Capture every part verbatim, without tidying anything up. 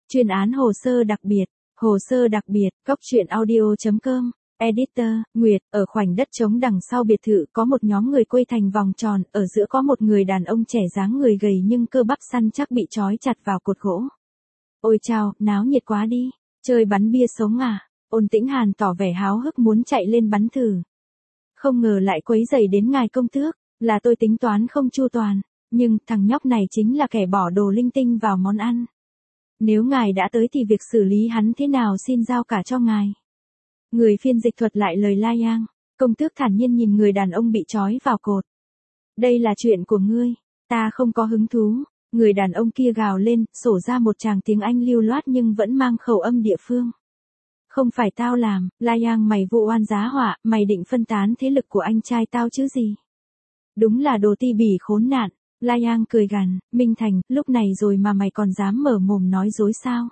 Chuyên án hồ sơ đặc biệt, hồ sơ đặc biệt, cốc truyện audio chấm com, editor, Nguyệt, ở khoảnh đất trống đằng sau biệt thự có một nhóm người quây thành vòng tròn, ở giữa có một người đàn ông trẻ dáng người gầy nhưng cơ bắp săn chắc bị trói chặt vào cột gỗ. Ôi chao, náo nhiệt quá đi, chơi bắn bia sống à, Ôn Tĩnh Hàn tỏ vẻ háo hức muốn chạy lên bắn thử. Không ngờ lại quấy rầy đến ngài công tước, là tôi tính toán không chu toàn, nhưng thằng nhóc này chính là kẻ bỏ đồ linh tinh vào món ăn. Nếu ngài đã tới thì việc xử lý hắn thế nào xin giao cả cho ngài. Người phiên dịch thuật lại lời Lai Yang, công tước thản nhiên nhìn người đàn ông bị trói vào cột. Đây là chuyện của ngươi, ta không có hứng thú. Người đàn ông kia gào lên, sổ ra một tràng tiếng Anh lưu loát nhưng vẫn mang khẩu âm địa phương. Không phải tao làm, Lai Yang mày vụ oan giá họa, mày định phân tán thế lực của anh trai tao chứ gì. Đúng là đồ ti bỉ khốn nạn. Lai Yang cười gằn, Minh Thành, lúc này rồi mà mày còn dám mở mồm nói dối sao?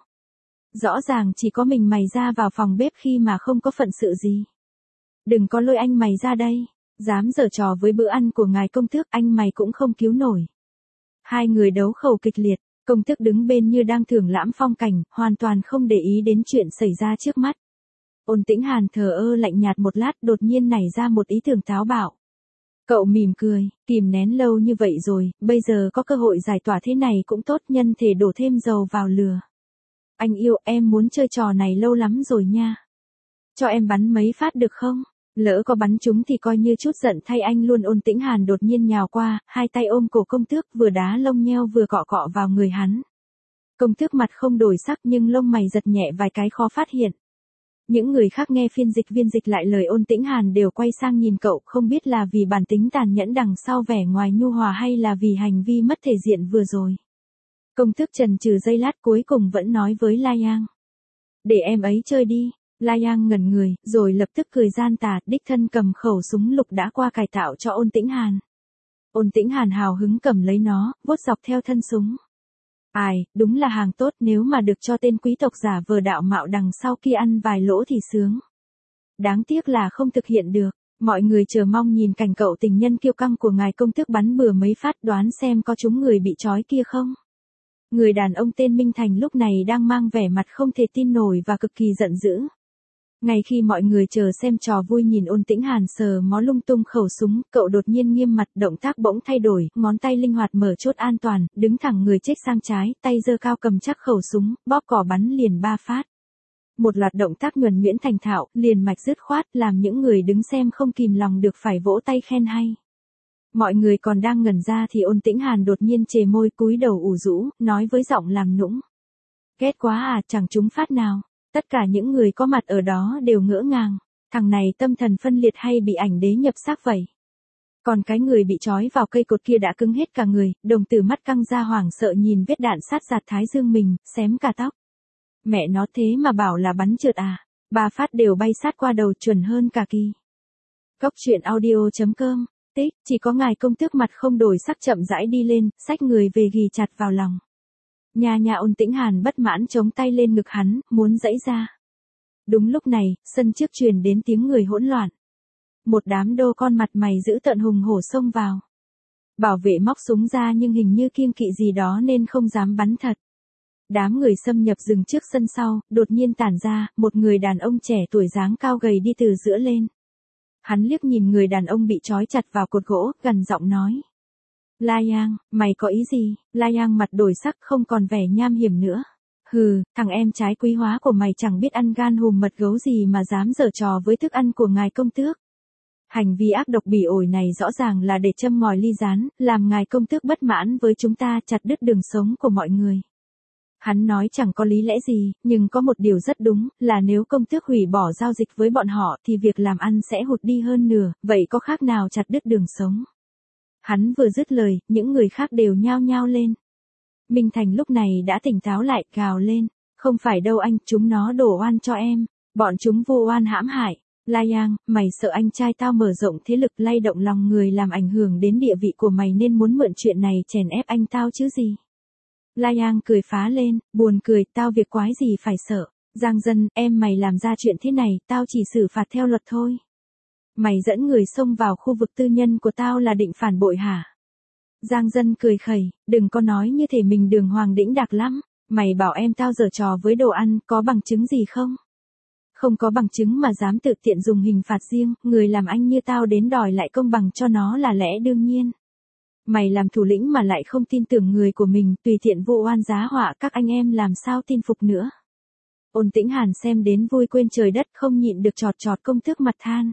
Rõ ràng chỉ có mình mày ra vào phòng bếp khi mà không có phận sự gì. Đừng có lôi anh mày ra đây, dám giở trò với bữa ăn của ngài công tước anh mày cũng không cứu nổi. Hai người đấu khẩu kịch liệt, công tước đứng bên như đang thưởng lãm phong cảnh, hoàn toàn không để ý đến chuyện xảy ra trước mắt. Ôn Tĩnh Hàn thờ ơ lạnh nhạt một lát đột nhiên nảy ra một ý tưởng táo bạo. Cậu mỉm cười, kìm nén lâu như vậy rồi, bây giờ có cơ hội giải tỏa thế này cũng tốt nhân thể đổ thêm dầu vào lửa. Anh yêu em muốn chơi trò này lâu lắm rồi nha. Cho em bắn mấy phát được không? Lỡ có bắn trúng thì coi như chút giận thay anh luôn. Ôn Tĩnh Hàn đột nhiên nhào qua, hai tay ôm cổ công tước vừa đá lông nheo vừa cọ cọ vào người hắn. Công tước mặt không đổi sắc nhưng lông mày giật nhẹ vài cái khó phát hiện. Những người khác nghe phiên dịch viên dịch lại lời Ôn Tĩnh Hàn đều quay sang nhìn cậu, không biết là vì bản tính tàn nhẫn đằng sau vẻ ngoài nhu hòa hay là vì hành vi mất thể diện vừa rồi. Công tước chần chừ giây lát cuối cùng vẫn nói với Lai Yang. Để em ấy chơi đi. Lai Yang ngẩn người, rồi lập tức cười gian tà, đích thân cầm khẩu súng lục đã qua cải tạo cho Ôn Tĩnh Hàn. Ôn Tĩnh Hàn hào hứng cầm lấy nó, vuốt dọc theo thân súng. Ai, đúng là hàng tốt, nếu mà được cho tên quý tộc giả vờ đạo mạo đằng sau kia ăn vài lỗ thì sướng. Đáng tiếc là không thực hiện được, mọi người chờ mong nhìn cảnh cậu tình nhân kiêu căng của ngài công tước bắn bừa mấy phát đoán xem có trúng người bị trói kia không. Người đàn ông tên Minh Thành lúc này đang mang vẻ mặt không thể tin nổi và cực kỳ giận dữ. Ngay khi mọi người chờ xem trò vui nhìn Ôn Tĩnh Hàn sờ mó lung tung khẩu súng, cậu đột nhiên nghiêm mặt, động tác bỗng thay đổi, ngón tay linh hoạt mở chốt an toàn, đứng thẳng người chếch sang trái, tay giơ cao cầm chắc khẩu súng, bóp cò bắn liền ba phát. Một loạt động tác nhuần nhuyễn thành thạo, liền mạch dứt khoát, làm những người đứng xem không kìm lòng được phải vỗ tay khen hay. Mọi người còn đang ngẩn ra thì Ôn Tĩnh Hàn đột nhiên chề môi cúi đầu ủ rũ, nói với giọng làm nũng. Ghét quá à, chẳng trúng phát nào. Tất cả những người có mặt ở đó đều ngỡ ngàng, thằng này tâm thần phân liệt hay bị ảnh đế nhập xác vậy. Còn cái người bị trói vào cây cột kia đã cứng hết cả người, đồng tử mắt căng ra hoảng sợ nhìn vết đạn sát giạt thái dương mình, xém cả tóc. Mẹ nó thế mà bảo là bắn trượt à, ba phát đều bay sát qua đầu chuẩn hơn cả kỳ. Cốc truyện audio chấm com, tích, chỉ có ngài công tước mặt không đổi sắc chậm rãi đi lên, xách người về ghì chặt vào lòng. Nhà nhà Ôn Tĩnh Hàn bất mãn chống tay lên ngực hắn, muốn giãy ra. Đúng lúc này, sân trước truyền đến tiếng người hỗn loạn. Một đám đô con mặt mày giữ tợn hùng hổ xông vào. Bảo vệ móc súng ra nhưng hình như kiêng kỵ gì đó nên không dám bắn thật. Đám người xâm nhập rừng trước sân sau, đột nhiên tản ra, một người đàn ông trẻ tuổi dáng cao gầy đi từ giữa lên. Hắn liếc nhìn người đàn ông bị trói chặt vào cột gỗ, gần giọng nói. Lai Yang, mày có ý gì? Lai Yang mặt đổi sắc không còn vẻ nham hiểm nữa. Hừ, thằng em trái quý hóa của mày chẳng biết ăn gan hùm mật gấu gì mà dám giở trò với thức ăn của ngài công tước. Hành vi ác độc bỉ ổi này rõ ràng là để châm ngòi ly gián, làm ngài công tước bất mãn với chúng ta, chặt đứt đường sống của mọi người. Hắn nói chẳng có lý lẽ gì, nhưng có một điều rất đúng, là nếu công tước hủy bỏ giao dịch với bọn họ thì việc làm ăn sẽ hụt đi hơn nửa, vậy có khác nào chặt đứt đường sống. Hắn vừa dứt lời, những người khác đều nhao nhao lên. Minh Thành lúc này đã tỉnh táo lại, gào lên. Không phải đâu anh, chúng nó đổ oan cho em. Bọn chúng vô oan hãm hại. Lai Yang, mày sợ anh trai tao mở rộng thế lực lay động lòng người làm ảnh hưởng đến địa vị của mày nên muốn mượn chuyện này chèn ép anh tao chứ gì. Lai Yang cười phá lên, buồn cười, tao việc quái gì phải sợ. Giang Dân, em mày làm ra chuyện thế này, tao chỉ xử phạt theo luật thôi. Mày dẫn người xông vào khu vực tư nhân của tao là định phản bội hả? Giang Dân cười khẩy, đừng có nói như thể mình đường hoàng đĩnh đạc lắm. Mày bảo em tao giở trò với đồ ăn, có bằng chứng gì không? Không có bằng chứng mà dám tự tiện dùng hình phạt riêng, người làm anh như tao đến đòi lại công bằng cho nó là lẽ đương nhiên. Mày làm thủ lĩnh mà lại không tin tưởng người của mình, tùy tiện vụ oan giá họa các anh em làm sao tin phục nữa. Ôn Tĩnh Hàn xem đến vui quên trời đất, không nhịn được chọt chọt công tước mặt than.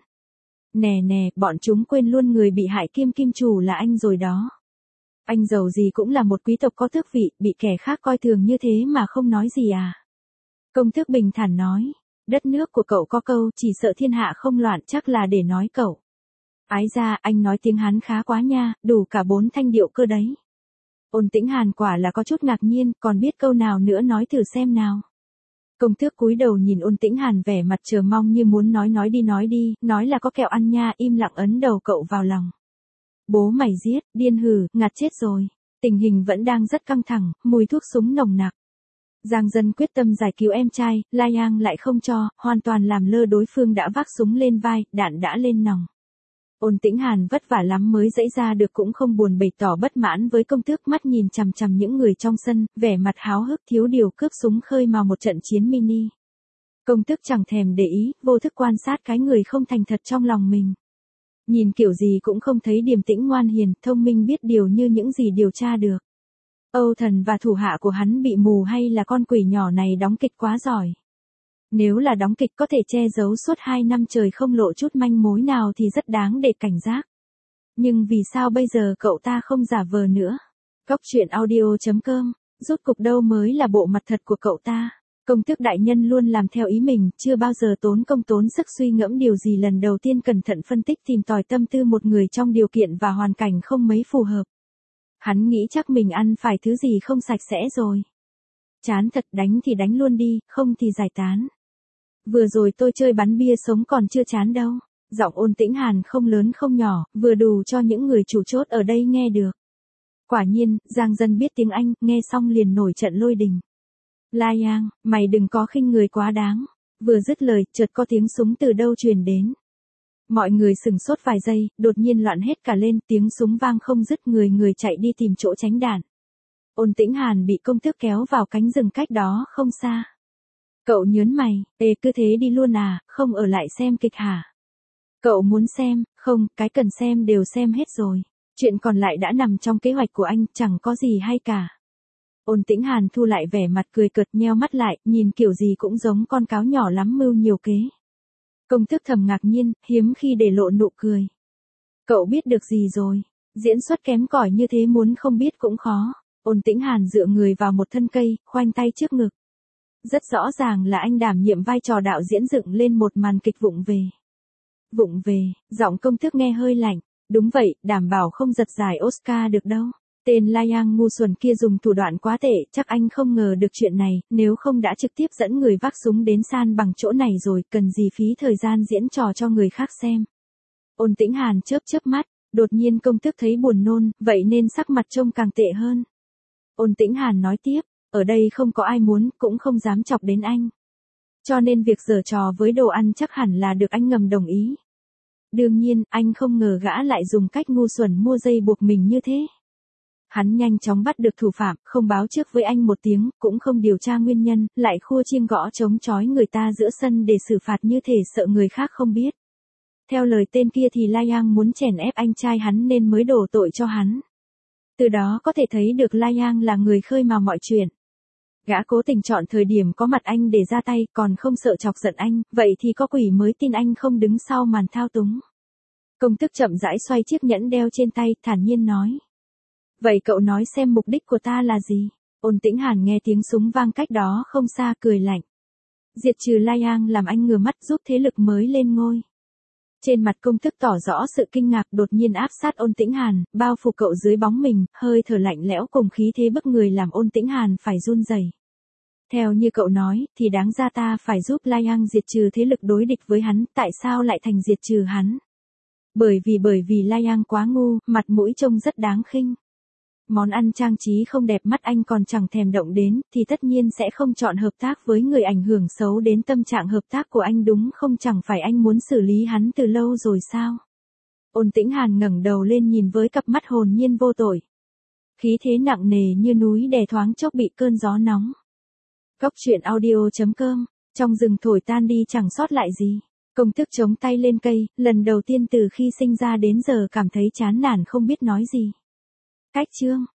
Nè nè, bọn chúng quên luôn người bị hại kiêm kim chủ là anh rồi đó. Anh giàu gì cũng là một quý tộc có tước vị, bị kẻ khác coi thường như thế mà không nói gì à. Công tước bình thản nói, đất nước của cậu có câu, chỉ sợ thiên hạ không loạn, chắc là để nói cậu. Ái ra, anh nói tiếng Hán khá quá nha, đủ cả bốn thanh điệu cơ đấy. Ôn Tĩnh Hàn quả là có chút ngạc nhiên, còn biết câu nào nữa nói thử xem nào. Công tước cúi đầu nhìn Ôn Tĩnh Hàn vẻ mặt chờ mong như muốn nói nói đi nói đi, nói là có kẹo ăn nha, im lặng ấn đầu cậu vào lòng. Bố mày giết, điên hừ, ngạt chết rồi. Tình hình vẫn đang rất căng thẳng, mùi thuốc súng nồng nặc. Giang Dân quyết tâm giải cứu em trai, Lai Yang lại không cho, hoàn toàn làm lơ đối phương đã vác súng lên vai, đạn đã lên nòng. Ôn Tĩnh Hàn vất vả lắm mới dẫy ra được cũng không buồn bày tỏ bất mãn với công tước, mắt nhìn chằm chằm những người trong sân, vẻ mặt háo hức thiếu điều cướp súng khơi mào một trận chiến mini. Công tước chẳng thèm để ý, vô thức quan sát cái người không thành thật trong lòng mình. Nhìn kiểu gì cũng không thấy điềm tĩnh ngoan hiền, thông minh biết điều như những gì điều tra được. Âu Thần và thủ hạ của hắn bị mù hay là con quỷ nhỏ này đóng kịch quá giỏi. Nếu là đóng kịch có thể che giấu suốt hai năm trời không lộ chút manh mối nào thì rất đáng để cảnh giác. Nhưng vì sao bây giờ cậu ta không giả vờ nữa? Cóc truyện audio chấm com, rốt cục đâu mới là bộ mặt thật của cậu ta? Công tước đại nhân luôn làm theo ý mình, chưa bao giờ tốn công tốn sức suy ngẫm điều gì, lần đầu tiên cẩn thận phân tích tìm tòi tâm tư một người trong điều kiện và hoàn cảnh không mấy phù hợp. Hắn nghĩ chắc mình ăn phải thứ gì không sạch sẽ rồi. Chán thật, đánh thì đánh luôn đi, không thì giải tán. Vừa rồi tôi chơi bắn bia sống còn chưa chán đâu. Giọng Ôn Tĩnh Hàn không lớn không nhỏ, vừa đủ cho những người chủ chốt ở đây nghe được. Quả nhiên, Giang Dân biết tiếng Anh, nghe xong liền nổi trận lôi đình. Lai Yang, mày đừng có khinh người quá đáng. Vừa dứt lời, chợt có tiếng súng từ đâu truyền đến. Mọi người sửng sốt vài giây, đột nhiên loạn hết cả lên, tiếng súng vang không dứt, người người chạy đi tìm chỗ tránh đạn. Ôn Tĩnh Hàn bị công tước kéo vào cánh rừng cách đó không xa. Cậu nhớn mày, ê cứ thế đi luôn à, không ở lại xem kịch hả? Cậu muốn xem, không, cái cần xem đều xem hết rồi. Chuyện còn lại đã nằm trong kế hoạch của anh, chẳng có gì hay cả. Ôn Tĩnh Hàn thu lại vẻ mặt cười cợt, nheo mắt lại, nhìn kiểu gì cũng giống con cáo nhỏ lắm mưu nhiều kế. Công tước thầm ngạc nhiên, hiếm khi để lộ nụ cười. Cậu biết được gì rồi? Diễn xuất kém cỏi như thế muốn không biết cũng khó. Ôn Tĩnh Hàn dựa người vào một thân cây, khoanh tay trước ngực. Rất rõ ràng là anh đảm nhiệm vai trò đạo diễn dựng lên một màn kịch vụng về. Vụng về, giọng công tước nghe hơi lạnh. Đúng vậy, đảm bảo không giật giải Oscar được đâu. Tên Lai Yang ngu xuẩn kia dùng thủ đoạn quá tệ, chắc anh không ngờ được chuyện này, nếu không đã trực tiếp dẫn người vác súng đến san bằng chỗ này rồi, cần gì phí thời gian diễn trò cho người khác xem. Ôn Tĩnh Hàn chớp chớp mắt, đột nhiên công tước thấy buồn nôn, vậy nên sắc mặt trông càng tệ hơn. Ôn Tĩnh Hàn nói tiếp, ở đây không có ai muốn, cũng không dám chọc đến anh. Cho nên việc giở trò với đồ ăn chắc hẳn là được anh ngầm đồng ý. Đương nhiên, anh không ngờ gã lại dùng cách ngu xuẩn mua dây buộc mình như thế. Hắn nhanh chóng bắt được thủ phạm, không báo trước với anh một tiếng, cũng không điều tra nguyên nhân, lại khua chiêng gõ trống chói người ta giữa sân để xử phạt như thể sợ người khác không biết. Theo lời tên kia thì Lai Yang muốn chèn ép anh trai hắn nên mới đổ tội cho hắn. Từ đó có thể thấy được Lai Yang là người khơi mào mọi chuyện. Gã cố tình chọn thời điểm có mặt anh để ra tay, còn không sợ chọc giận anh, vậy thì có quỷ mới tin anh không đứng sau màn thao túng. Công tước chậm rãi xoay chiếc nhẫn đeo trên tay, thản nhiên nói. Vậy cậu nói xem mục đích của ta là gì? Ôn Tĩnh Hàn nghe tiếng súng vang cách đó không xa, cười lạnh. Diệt trừ Lai Yang, làm anh ngửa mắt, giúp thế lực mới lên ngôi. Trên mặt công tước tỏ rõ sự kinh ngạc, đột nhiên áp sát Ôn Tĩnh Hàn, bao phủ cậu dưới bóng mình, hơi thở lạnh lẽo cùng khí thế bức người làm Ôn Tĩnh Hàn phải run rẩy. Theo như cậu nói, thì đáng ra ta phải giúp Lai Yang diệt trừ thế lực đối địch với hắn, tại sao lại thành diệt trừ hắn? Bởi vì bởi vì Lai Yang quá ngu, mặt mũi trông rất đáng khinh. Món ăn trang trí không đẹp mắt anh còn chẳng thèm động đến, thì tất nhiên sẽ không chọn hợp tác với người ảnh hưởng xấu đến tâm trạng hợp tác của anh, đúng không? Chẳng phải anh muốn xử lý hắn từ lâu rồi sao? Ôn Tĩnh Hàn ngẩng đầu lên nhìn với cặp mắt hồn nhiên vô tội. Khí thế nặng nề như núi đè thoáng chốc bị cơn gió nóng. Cốc truyện audio chấm com. Trong rừng thổi tan đi chẳng sót lại gì. Công thức chống tay lên cây, lần đầu tiên từ khi sinh ra đến giờ cảm thấy chán nản không biết nói gì. Cách chương